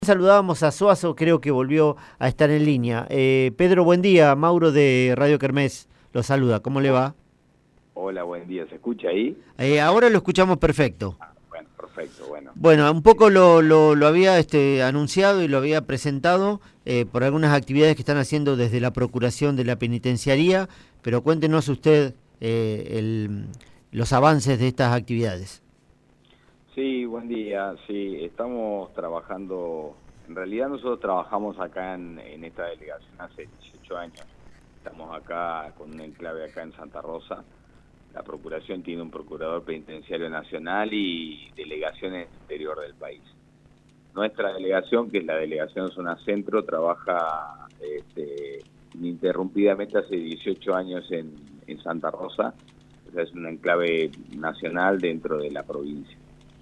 Saludábamos a Suazo, creo que volvió a estar en línea. Pedro, buen día. Mauro de Radio Kermés lo saluda. ¿Cómo le va? Hola, buen día. ¿Se escucha ahí? Ahora lo escuchamos perfecto. Bueno, perfecto, bueno. Bueno, un poco lo había anunciado y lo había presentado por algunas actividades que están haciendo desde la Procuración de la Penitenciaría, pero cuéntenos usted los avances de estas actividades. Sí, buen día. Sí, estamos trabajando. En realidad nosotros trabajamos acá en esta delegación hace 18 años. Estamos acá con un enclave acá en Santa Rosa. La Procuración tiene un Procurador Penitenciario Nacional y delegaciones en el interior del país. Nuestra delegación, que es la Delegación Zona Centro, trabaja ininterrumpidamente hace 18 años en Santa Rosa. O sea, es un enclave nacional dentro de la provincia.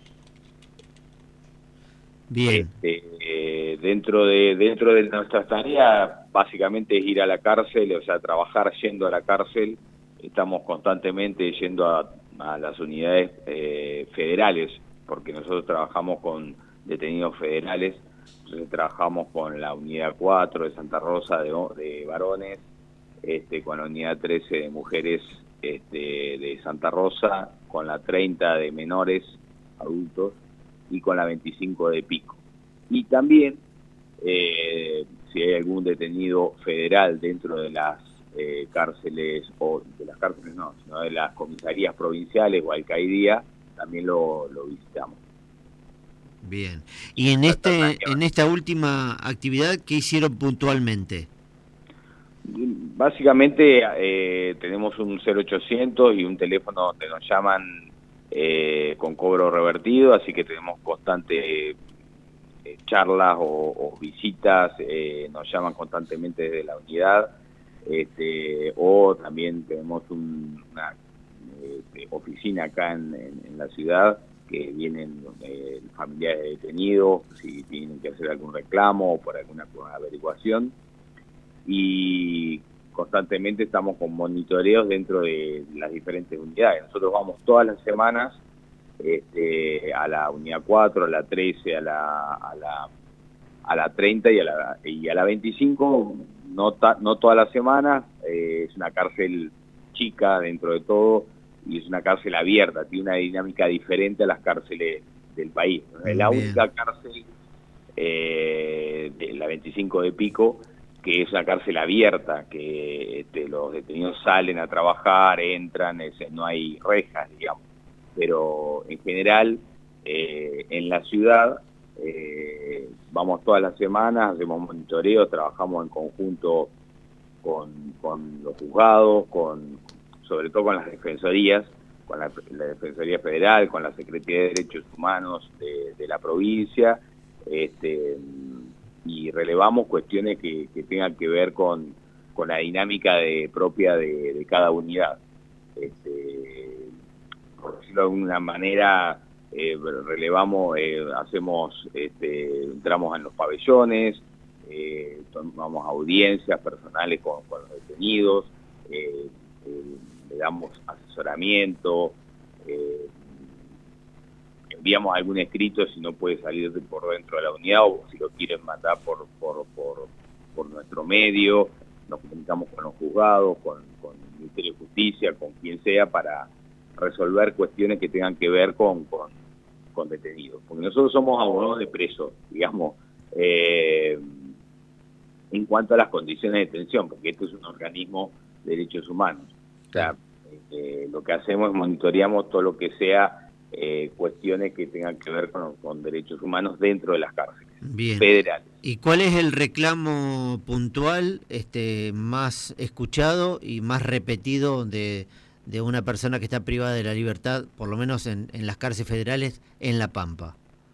Bien. Dentro de nuestras tareas, básicamente es ir a la cárcel, o sea, trabajar yendo a la cárcel. Estamos constantemente yendo a las unidades federales, porque nosotros trabajamos con detenidos federales. Entonces trabajamos con la unidad 4 de Santa Rosa de varones, con la unidad 13 de mujeres de Santa Rosa, con la 30 de menores adultos y con la 25 de Pico. Y también, si hay algún detenido federal dentro de las cárceles, o de las cárceles no, sino de las comisarías provinciales o alcaidía, también lo visitamos. Bien. Y en esta última actividad, ¿qué hicieron puntualmente? Básicamente tenemos un 0800 y un teléfono donde nos llaman con cobro revertido, así que tenemos constante charlas o visitas, nos llaman constantemente desde la unidad, o también tenemos una oficina acá en la ciudad, que vienen familiares de detenidos, si tienen que hacer algún reclamo o por alguna averiguación, y constantemente estamos con monitoreos dentro de las diferentes unidades. Nosotros vamos todas las semanas a la unidad 4, a la 13, a la 30 y a la 25, no todas las semanas. Es una cárcel chica dentro de todo y es una cárcel abierta, tiene una dinámica diferente a las cárceles del país. Es la única cárcel de la 25 de Pico que es una cárcel abierta, que los detenidos salen a trabajar, entran, no hay rejas, digamos. Pero en general, en la ciudad, vamos todas las semanas, hacemos monitoreo, trabajamos en conjunto con los juzgados, sobre todo con las defensorías, con la Defensoría Federal, con la Secretaría de Derechos Humanos de la provincia, y relevamos cuestiones que tengan que ver con la dinámica propia de cada unidad. Por decirlo de alguna manera, relevamos, entramos en los pabellones, tomamos audiencias personales con los detenidos, le damos asesoramiento, enviamos algún escrito si no puede salir por dentro de la unidad o si lo quieren mandar por nuestro medio. Nos comunicamos con los juzgados, con el Ministerio de Justicia, con quien sea, para resolver cuestiones que tengan que ver con detenidos. Porque nosotros somos abogados de presos, digamos, en cuanto a las condiciones de detención, porque esto es un organismo de derechos humanos. O sea, lo que hacemos es monitoreamos todo lo que sea cuestiones que tengan que ver con derechos humanos dentro de las cárceles federales. ¿Y cuál es el reclamo puntual más escuchado y más repetido de una persona que está privada de la libertad, por lo menos en las cárceles federales en La Pampa?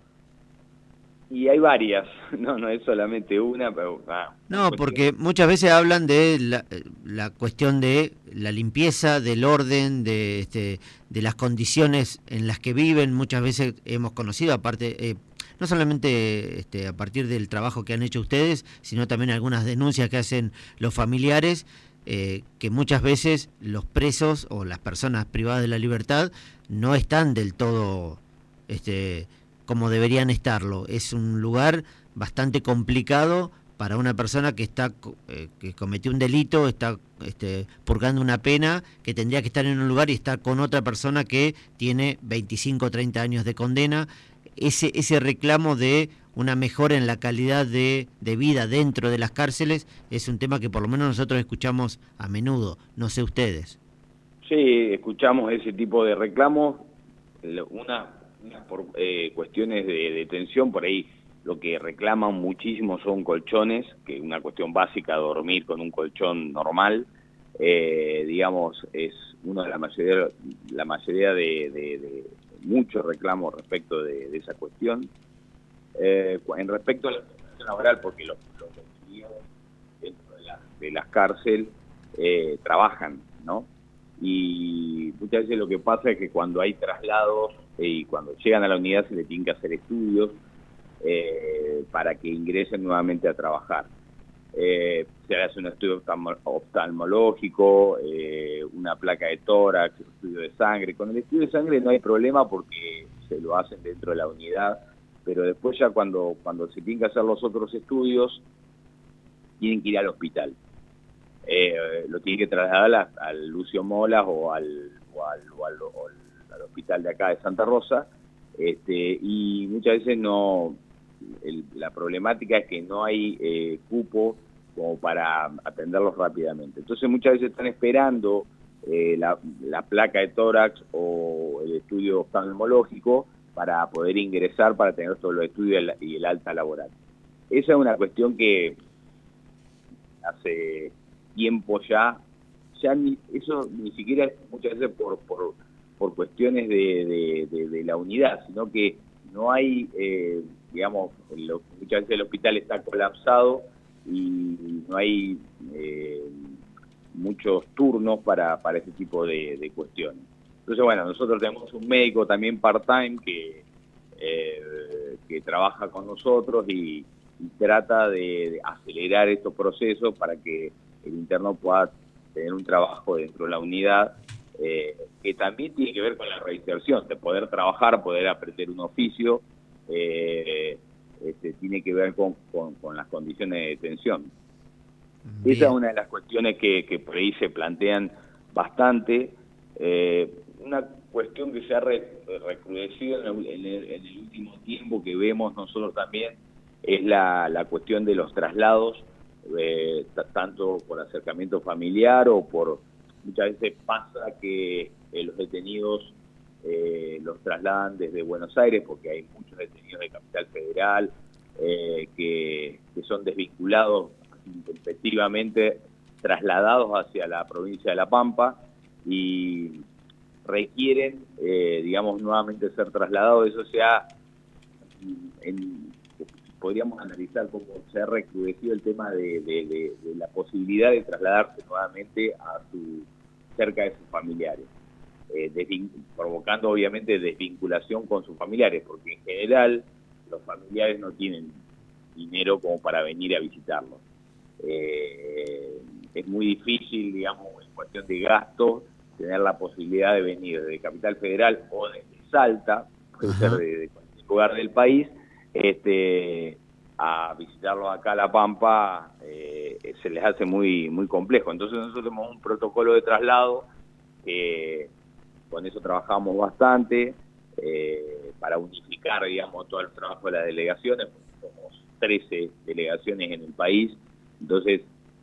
Y hay varias, no es solamente una, pero... No, porque muchas veces hablan de la cuestión de la limpieza, del orden, de las condiciones en las que viven. Muchas veces hemos conocido, aparte, no solamente a partir del trabajo que han hecho ustedes, sino también algunas denuncias que hacen los familiares, que muchas veces los presos o las personas privadas de la libertad no están del todo como deberían estarlo. Es un lugar bastante complicado para una persona que que cometió un delito, está purgando una pena, que tendría que estar en un lugar y estar con otra persona que tiene 25 o 30 años de condena. Ese reclamo de una mejora en la calidad de vida dentro de las cárceles es un tema que por lo menos nosotros escuchamos a menudo, no sé ustedes. Sí, escuchamos ese tipo de reclamos, una por cuestiones de detención, por ahí lo que reclaman muchísimo son colchones, que es una cuestión básica, dormir con un colchón normal, digamos, es una de la mayoría de muchos reclamos respecto de esa cuestión. En respecto a la situación laboral, porque los detenidos dentro de las cárceles trabajan, ¿no? Y muchas veces lo que pasa es que cuando hay traslados y cuando llegan a la unidad se le tienen que hacer estudios para que ingresen nuevamente a trabajar. Se hace un estudio oftalmológico, una placa de tórax, un estudio de sangre. Con el estudio de sangre no hay problema porque se lo hacen dentro de la unidad, pero después ya cuando se tienen que hacer los otros estudios, tienen que ir al hospital. Lo tienen que trasladar al Lucio Molas o al hospital de acá de Santa Rosa, y muchas veces la problemática es que no hay cupo como para atenderlos rápidamente. Entonces muchas veces están esperando la placa de tórax o el estudio oftalmológico para poder ingresar, para tener todos los estudios y el alta laboral. Esa es una cuestión que hace tiempo eso ni siquiera muchas veces por cuestiones de la unidad, sino que no hay, digamos, muchas veces el hospital está colapsado y no hay muchos turnos para ese tipo de cuestiones. Entonces, bueno, nosotros tenemos un médico también part-time que trabaja con nosotros y trata de acelerar estos procesos para que el interno pueda tener un trabajo dentro de la unidad, que también tiene que ver con la reinserción, de poder trabajar, poder aprender un oficio, tiene que ver con las condiciones de detención. Bien. Esa es una de las cuestiones que por ahí se plantean bastante. Una cuestión que se ha recrudecido en el último tiempo, que vemos nosotros también, es la cuestión de los traslados, tanto por acercamiento familiar o por... Muchas veces pasa que los detenidos los trasladan desde Buenos Aires, porque hay muchos detenidos de Capital Federal que son desvinculados intempestivamente, trasladados hacia la provincia de La Pampa y requieren, digamos, nuevamente ser trasladados. Eso podríamos analizar cómo se ha recrudecido el tema de la posibilidad de trasladarse nuevamente cerca de sus familiares, provocando obviamente desvinculación con sus familiares, porque en general los familiares no tienen dinero como para venir a visitarlos. Es muy difícil, digamos, en cuestión de gasto, tener la posibilidad de venir de Capital Federal o desde Salta, puede ser de cualquier lugar del país, a visitarlos acá a La Pampa, se les hace muy complejo. Entonces nosotros tenemos un protocolo de traslado, con eso trabajamos bastante, para unificar, digamos, todo el trabajo de las delegaciones, porque somos 13 delegaciones en el país, entonces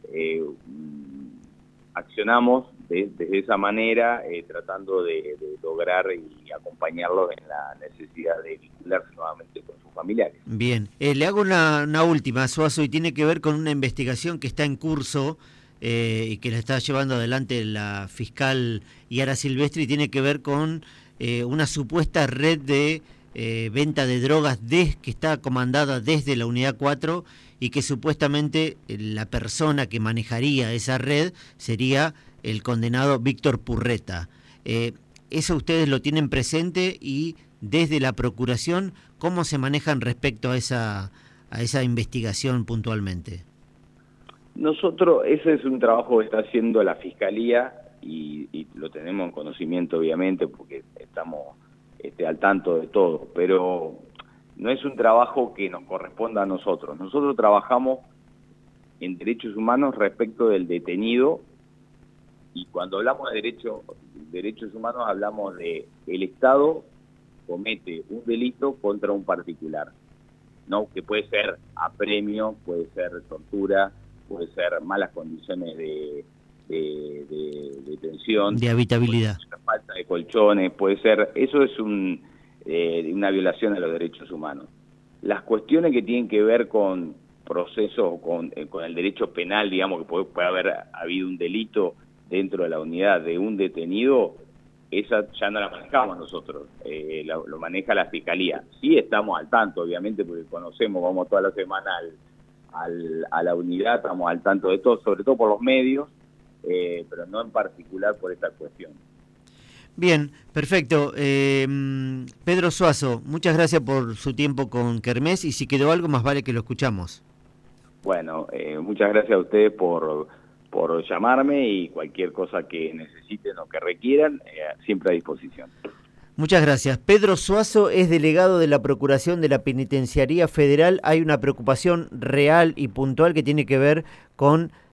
accionamos desde esa manera, tratando de lograr y acompañarlos en la necesidad de vincularse nuevamente con sus familiares. Bien, le hago una última, Suazo, y tiene que ver con una investigación que está en curso y que la está llevando adelante la fiscal Yara Silvestri, y tiene que ver con una supuesta red de venta de drogas que está comandada desde la Unidad 4 y que supuestamente la persona que manejaría esa red sería el condenado Víctor Purreta. ¿Eso ustedes lo tienen presente y desde la Procuración cómo se manejan respecto a esa investigación puntualmente? Nosotros, ese es un trabajo que está haciendo la Fiscalía y lo tenemos en conocimiento obviamente porque estamos al tanto de todo, pero no es un trabajo que nos corresponda a nosotros. Nosotros trabajamos en derechos humanos respecto del detenido, y cuando hablamos de derechos humanos hablamos de el Estado comete un delito contra un particular, ¿no? Que puede ser apremio, puede ser tortura, puede ser malas condiciones de detención, de habitabilidad, falta de colchones, puede ser, eso es una violación a los derechos humanos. Las cuestiones que tienen que ver con procesos, con el derecho penal, digamos, que puede haber habido un delito dentro de la unidad de un detenido, esa ya no la manejamos nosotros, lo maneja la Fiscalía. Sí estamos al tanto, obviamente, porque conocemos, vamos toda la semana a la unidad, estamos al tanto de todo, sobre todo por los medios, pero no en particular por esta cuestión. Bien, perfecto. Pedro Suazo, muchas gracias por su tiempo con Kermés, y si quedó algo más vale que lo escuchamos. Bueno, muchas gracias a ustedes por llamarme, y cualquier cosa que necesiten o que requieran, siempre a disposición. Muchas gracias. Pedro Suazo es delegado de la Procuración de la Penitenciaría Federal. Hay una preocupación real y puntual que tiene que ver con